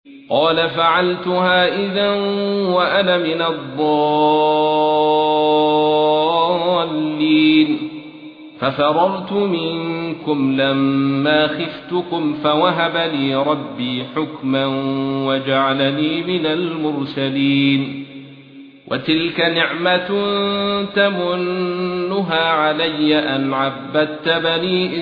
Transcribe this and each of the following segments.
قال فعلتها إذا وأنا من الضالين ففررت منكم لما خفتكم فوهب لي ربي حكما وجعلني من المرسلين وتلك نعمة تمنها علي أن عبدت بني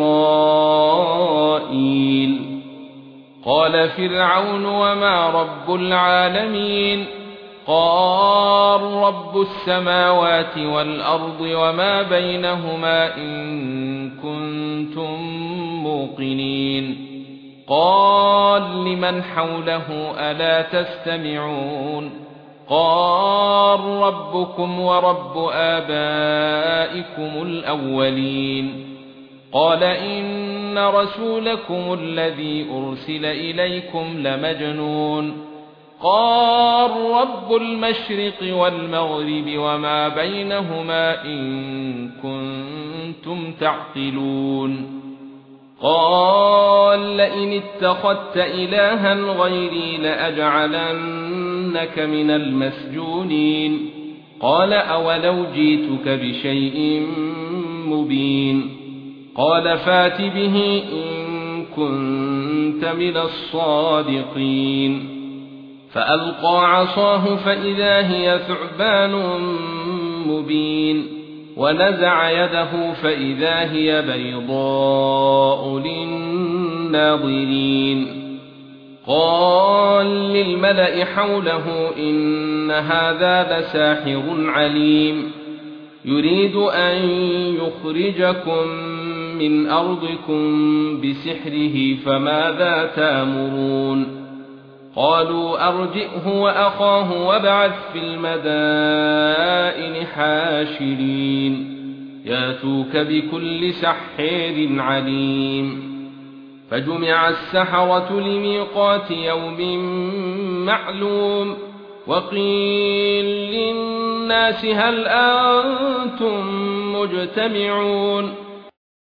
إسرائيل قال فرعون وما رب العالمين قال رب السماوات والأرض وما بينهما إن كنتم موقنين قال لمن حوله ألا تستمعون قال ربكم ورب آبائكم الأولين قال إن رسولكم الذي أرسل إليكم لمجنون قال رب المشرق والمغرب وما بينهما إن كنتم تعقلون قال لئن اتخذت إلها غيري لأجعلنك من المسجونين قال أولو جئتك بشيء مبين قال فات به إن كنت من الصادقين فألقى عصاه فإذا هي ثعبان مبين ونزع يده فإذا هي بيضاء للناظرين قال للملأ حوله إن هذا لساحر عليم يريد أن يخرجكم من أرضكم بسحره فماذا تأمرون قالوا أرجئه وأخاه وابعث في المدائن حاشرين ياتوك بكل سحر عليم فجمع السحرة لميقات يوم معلوم وقيل للناس هل أنتم مجتمعون